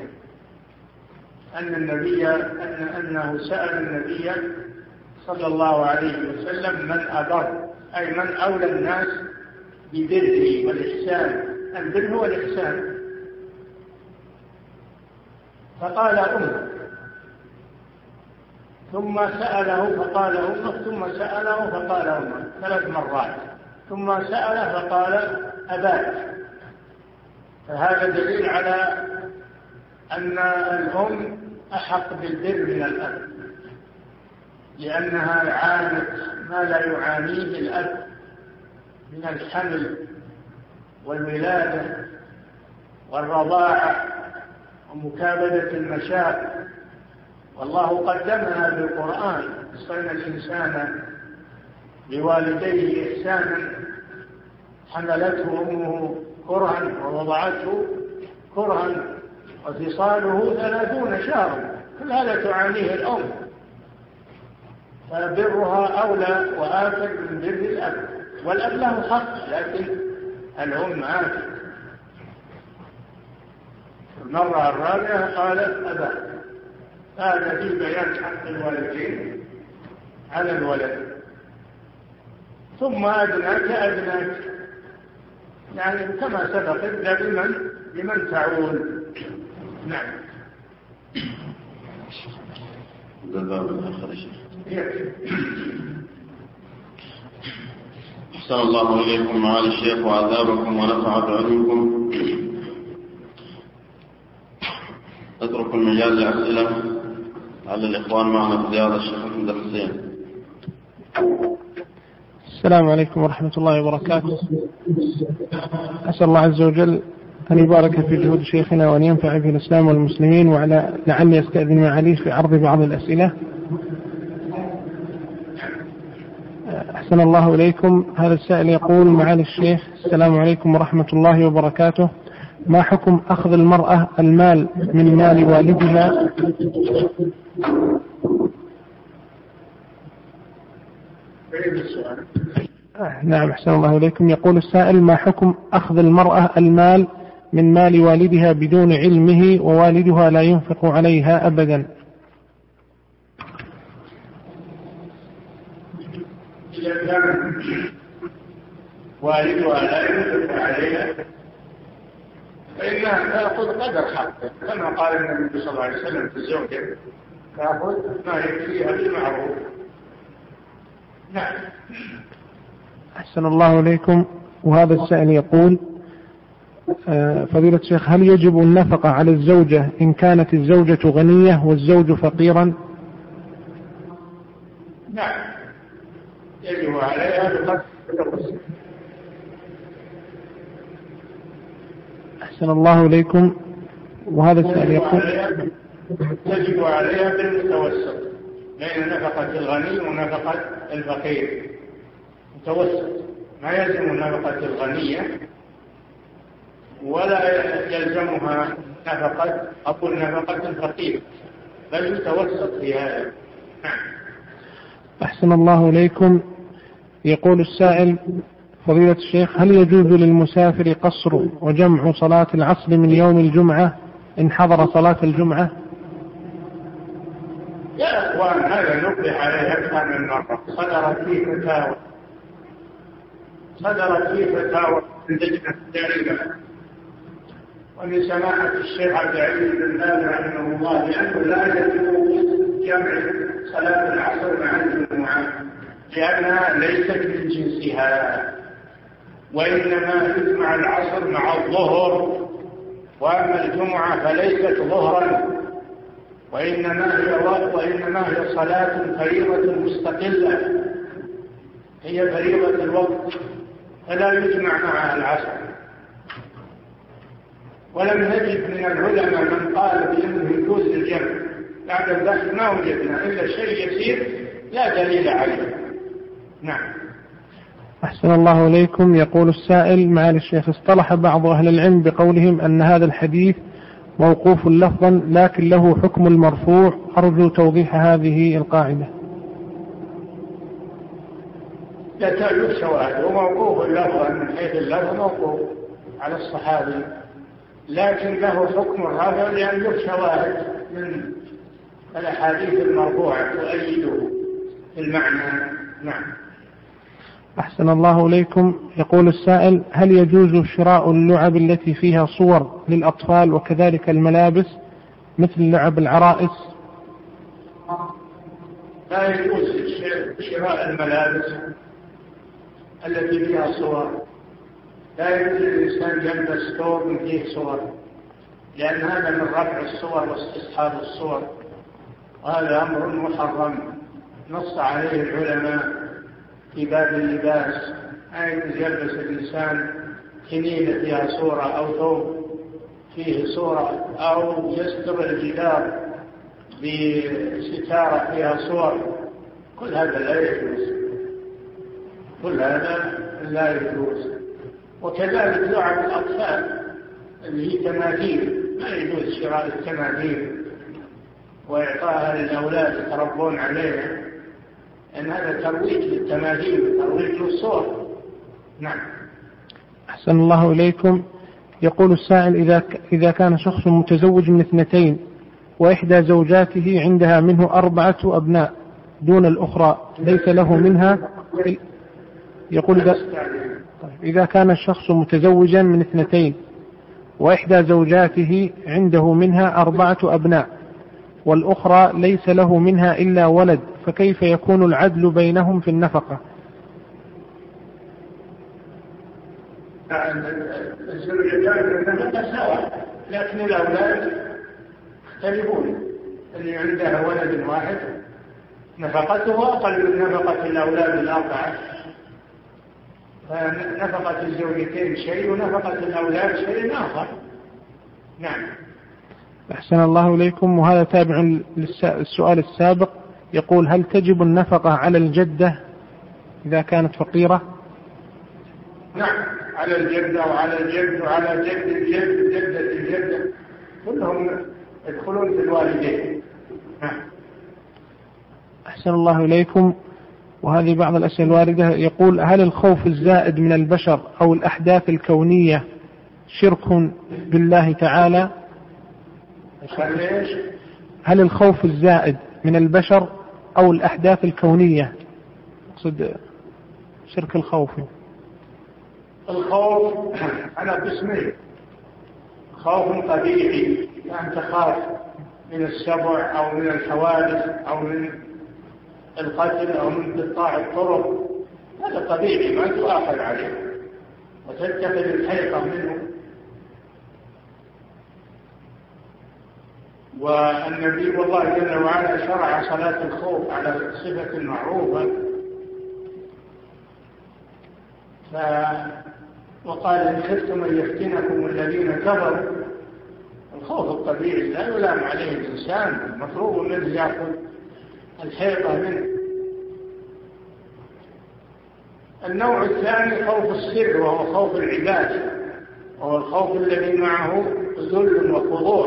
أنه سأل النبي صلى الله عليه وسلم من أبر، أي من أولى الناس ببره والإحسان. البر هو الإحسان. فقال أمك، ثم سأله فقال أمك، ثم سأله فقال أمك 3 مرات، ثم سأله فقال أباك. فهذا دليل على أن الأم أحق بالبر من الأب، لأنها عانت ما لا يعانيه الأب من الحمل والولادة والرضاعة ومكابدة المشاق، والله قدمها بالقرآن: وصينا الإنسان بوالديه إحسانا حملته أمه كرها ووضعته كرها وفصاله 30 شهرا. كل هذا تعانيه الأم، فبرها أولى وآثر من بر الأب، والأب له حق لكن الأم آثر. المرة الرابعة قالت أباك. هذا في بيان حق الوالدين على الولد. ثم أدناك يعني كما سبق إلا بمن تعول. نعم. أحسن الله إليكم معالي الشيخ وعذابكم ونفع بعلمكم. أترك المجال لأسئلة على الإخوان معنا في زيارة الشيخ محمد حسين. السلام عليكم ورحمة الله وبركاته. أسأل الله عز وجل أن يبارك في جهود شيخنا وأن ينفع في الإسلام والمسلمين، لعلي أستأذن معاليه في عرض بعض الأسئلة. أحسن الله إليكم. هذا السائل يقول: معالي الشيخ، السلام عليكم ورحمة الله وبركاته، ما حكم أخذ المرأة المال من مال والدها؟ نعم، أحسن الله إليكم. يقول السائل: ما حكم أخذ المرأة المال من مال والدها بدون علمه ووالدها لا ينفق عليها أبدا؟ إذا كان والدها لا ينفق عليها فإنها تأخذ قدر حقه، كما قال النبي صلى الله عليه وسلم في الزوجة: تأخذ ما يكفيها بالمعروف. نعم. أحسن الله إليكم. وهذا السائل يقول: فضيلة الشيخ، هل يجب النفقة على الزوجة إن كانت الزوجة غنية والزوج فقيرا؟ نعم، يجب عليها بقدر الوسع. أحسن الله إليكم. وهذا السائل يقول: يجب عليها بالمتوسط بين نفقة الغني ونفقة الفقير، متوسط، ما يلزم نفقة الغنية ولا يلزمها نفقة الفقير، بل متوسط في هذا. أحسن الله إليكم. يقول السائل: فضيلة الشيخ، هل يجوز للمسافر قصر وجمع صلاة العصر من يوم الجمعة إن حضر صلاة الجمعة؟ يا أخوان، هذا نبه عليه أكثر من مرة. صدرت فيه فتاوى من لجنة الدائرة ومن سماحة الشيخ عبد العزيز بن باز رحمه الله بأنه لا يجوز جمع صلاة العصر مع الجمعة لأنها ليست من جنسها، وإنما يجمع العصر مع الظهر، وأما الجمعة فليست ظهرا، وإنما هي صلاة فريضة مستقلة، هي فريضة الوقت، فلا يجمع معها العصر. ولم نجد من العلماء من قال بأنه يجوز الجمع. بعد البحث ما وجدنا إلا شيء يسير لا دليل عليه. نعم. أحسن الله إليكم. يقول السائل: معالي الشيخ، اصطلح بعض أهل العلم بقولهم أن هذا الحديث موقوف لفظا لكن له حكم المرفوع، أرجو توضيح هذه القاعدة. يحتاج شواهد، وموقوف لفظا من حيث اللفظ موقوف على الصحابي، لكن له حكم الرافع لأن له شواهد من الأحاديث المرفوعة تؤيده المعنى. نعم. أحسن الله إليكم. يقول السائل: هل يجوز شراء اللعب التي فيها صور للأطفال وكذلك الملابس مثل لعب العرائس؟ لا يجوز شراء الملابس التي فيها صور، لا يجوز الإنسان يلبس ثوب فيه صور، لأن هذا من رفع الصور واستصحاب الصور، وهذا أمر محرم نص عليه العلماء في باب اللباس. لا يجوز يلبس الإنسان كنينة فيها صورة أو ثوب فيه صورة، أو يستر الجدار بستارة فيها صور، كل هذا لا يجوز، كل هذا لا يجوز. وكذلك لعب الأطفال اللي هي تماثيل، ما يجوز شراء التماثيل وإعطاها للأولاد يتربون عليها، أن هذا ترويج للتماثيل وترويج للصور. نعم. أحسن الله إليكم. يقول السائل: إذا كان شخص متزوج من 2 وإحدى زوجاته عندها منه 4 أبناء دون الأخرى ليس له منها، يقول إذا كان الشخص متزوجا من 2 وإحدى زوجاته عنده منها 4 أبناء والأخرى ليس له منها إلا ولد، فكيف يكون العدل بينهم في النفقة؟ الزوجتان سواء، لكن الأولاد يختلفون. اللي عندها ولد واحد نفقته أقل من نفقة الأولاد 4، فنفقة الزوجتين شيء ونفقة الأولاد شيء آخر. نعم. أحسن الله إليكم. وهذا تابع للسؤال السابق، يقول: هل تجب النفقة على الجدة إذا كانت فقيرة؟ نعم، على الجدة وعلى الجد وعلى جد الجد جدة الجدة، كلهم يدخلون في الوالدين. نعم. أحسن الله إليكم. وهذه بعض الأسئلة الواردة، يقول: هل الخوف الزائد من البشر أو الأحداث الكونية شرك بالله تعالى؟ هل الخوف الزائد من البشر أو الأحداث الكونية، أقصد شرك الخوف؟ الخوف على قسمين: خوف طبيعي، يعني تخاف من السبع أو من الحوادث أو من القتل أو من قطاع الطرق، هذا طبيعي ما تؤاخذ عليه وتتخذ الحيطة منه. والنبي والله جل وعلا شرع صلاة الخوف على صفة معروفة، وقال: إن خفتم أن يفتنكم الذين كفروا. الخوف الطبيعي لا يلام عليه الإنسان، مطلوب منه يأخذ الحيطة منه. النوع الثاني خوف السر، وهو خوف العبادة، وهو الخوف الذي معه ذل وخضوع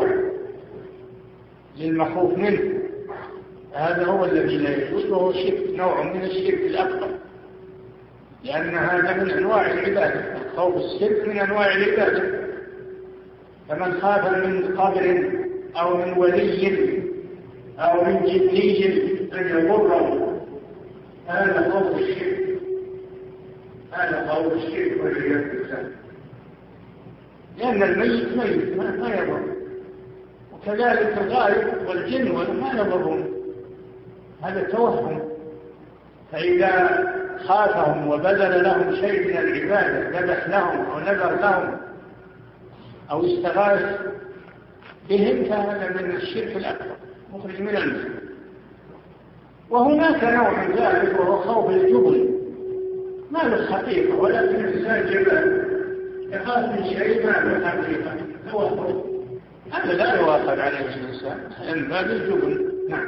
للمخوف منه. هذا هو الذي لا يجوز، وهو شرك، نوع من الشرك الأكبر، لأن هذا من أنواع العبادة. خوف السر من أنواع العبادة. فمن خاف من قبر أو من ولي أو من جني أن يضره، هذا خوف الشرك، هذا خوف الشرك والعياذ بالله، لأن الميت ميت ما يضر، وكذلك الغائب والجن ما يضرون، هذا توهم. فإذا خافهم وبذل لهم شيء من العبادة، ذبح لهم أو نذر لهم أو استغاث بهم، فهذا من الشرك الأكبر، مخرج من المسلم. وهناك نوع ثالث، وهو خوف الجبن، ما له حقيقة، ولكن الإنسان جبل يخاف من شيء ما له حقيقة، هذا لا يواخذ عليه الإنسان، لأن باب الجبن. نعم.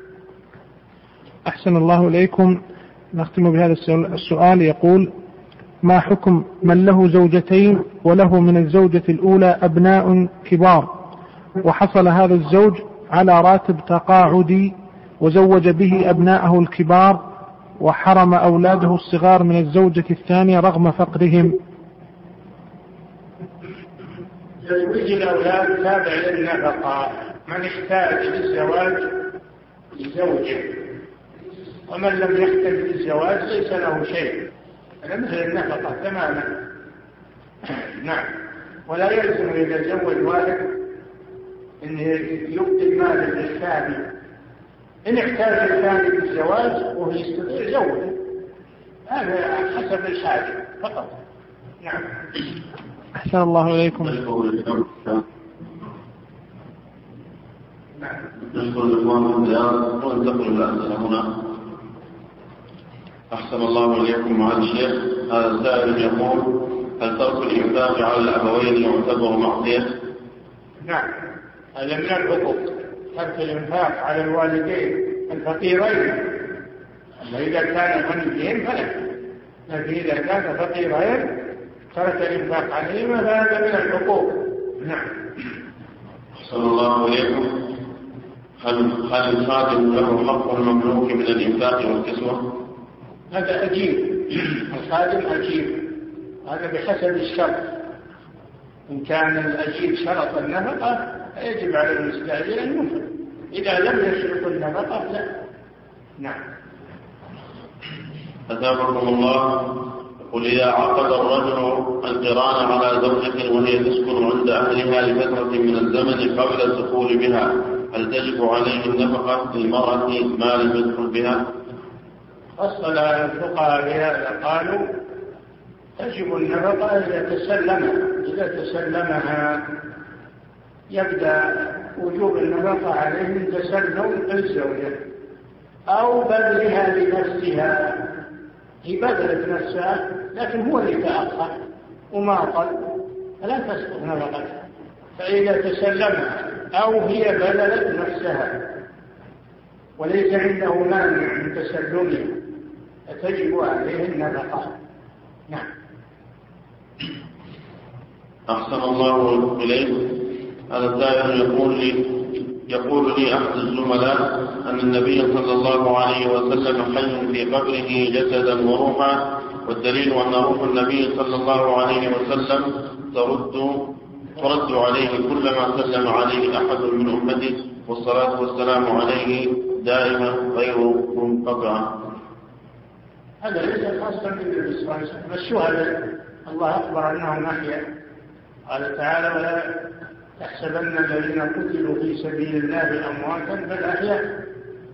أحسن الله إليكم. نختم بهذا السؤال، يقول: ما حكم من له زوجتين وله من الزوجة الأولى أبناء كبار، وحصل هذا الزوج على راتب تقاعدي وزوج به أبناءه الكبار وحرم أولاده الصغار من الزوجة الثانية رغم فقرهم؟ تزويج الأولاد تابع للنفقة، من احتاج للزواج لزوجه، ومن لم يحتاج للزواج ليس له شيء، هذا مثل النفقة تماما. نعم. ولا يلزم إذا تزوج واحد أن يبدي المال للثاني، إن احتاج الثاني للزواج وهو يستطيع زوجه، هذا حسب الحاجة فقط. نعم. أحسن الله إليكم. أحسن الله إليكم مع الشيخ. هذا السائل يقول: هل ترك الإنفاق على الأبوين يعتبر معصية؟ نعم، هذا من الحقوق، ترك الإنفاق على الوالدين الفقيرين. أما إذا كان غنيين فلا، لكن إذا كان فقيرين ترك الإنفاق عليهما فهذا من الحقوق. نعم. أحسن الله إليكم. هل الخادم له حق المملوك من الإنفاق والكسوة؟ هذا أجيب، الخادم أجيب، هذا بحسب الشرط. إن كان الأجيب شرط النفقة يجب على المستأجر أن ينفق، إذا لم يشرط النفقة لا. نعم. أثابكم الله. قل: إذا عقد الرجل القران على زوجة وهي تسكن عند أهلها لفترة من الزمن قبل الدخول بها، هل تجب عليه النفقة للمرأة ما لم يدخل بها؟ فصل الفقهاء بهذا، قالوا تجب النفقة إذا تسلمها يبدأ وجوب النفقة عليه من تسلم الزوجة أو بذلها لنفسها، هي بذلت نفسها لكن هو اللي تأخر وماطل فلا تسقط نفقتها. فإذا تسلمها أو هي بذلت نفسها وليس عنده مانع من تسلمها فتجب عليه النفقة. نعم. أحسن الله إليك. هذا السائل يقول لي أحد الزملاء أن النبي صلى الله عليه وسلم حي في قبره جسدا وروحا، والدليل أن روح النبي صلى الله عليه وسلم ترد عليه كلما سلم عليه أحد من أمته، والصلاة والسلام عليه دائما غير منقطعة. هذا ليس خاصا بالنبي صلى الله عليه وسلم. الشهداء الله أخبر أنهم أحياء، قال تعالى: ولا تحسبن الذين قتلوا في سبيل الله أمواتا بل أحياء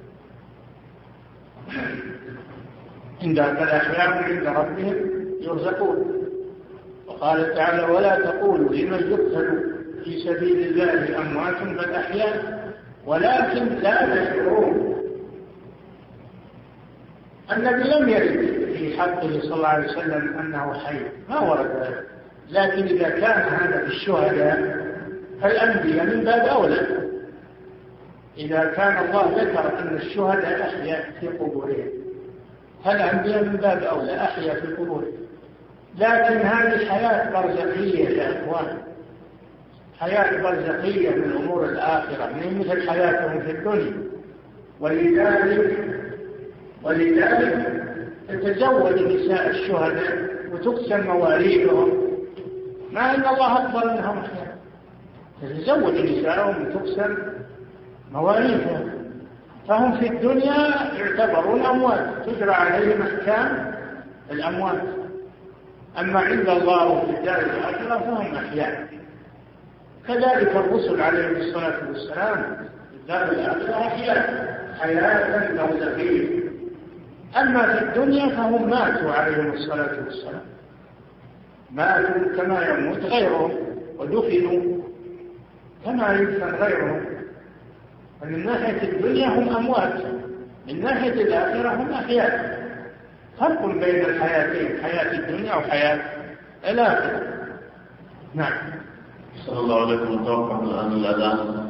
عند ربهم يرزقون. وقال تعالى: ولا تقولوا لمن يقتل في سبيل الله أموات بل أحياء ولكن لا تشعرون. النبي لم يرد في حقه صلى الله عليه وسلم أنه حي، ما ورد ذلك. لكن إذا كان هذا في الشهداء فالأنبياء من باب أولى. إذا كان الله ذكر أن الشهداء أحياء في قبورهم فالأنبياء من باب أولى أحياء في قبورهم. لكن هذه حياة برزخية يا إخوان، حياة برزخية من أمور الآخرة، من مثل حياتهم في الدنيا. ولذلك تتزوج نساء الشهداء وتقسم مواليدهم، مع أن الله أكبر أنهم أحياء. تتزوج نساءهم وتقسم مواليدهم، فهم في الدنيا يعتبرون أموات، تجرى عليهم أحكام الأموات. أما عند الله وفي الدار الآخرة فهم أحياء. كذلك الرسل عليهم الصلاة والسلام في الدار الآخرة أحياء حياة برزخية. أما في الدنيا فهم ماتوا عليهم الصلاة والسلام، ماتوا كما يموت غيرهم ودفنوا كما يدفن غيرهم. فمن ناحية الدنيا هم أموات، من ناحية الآخرة هم أحياء. فرق بين الحياتين، حياة الدنيا وحياة الآخرة. نعم. صلى الله عليه وسلم. الآن الأذان.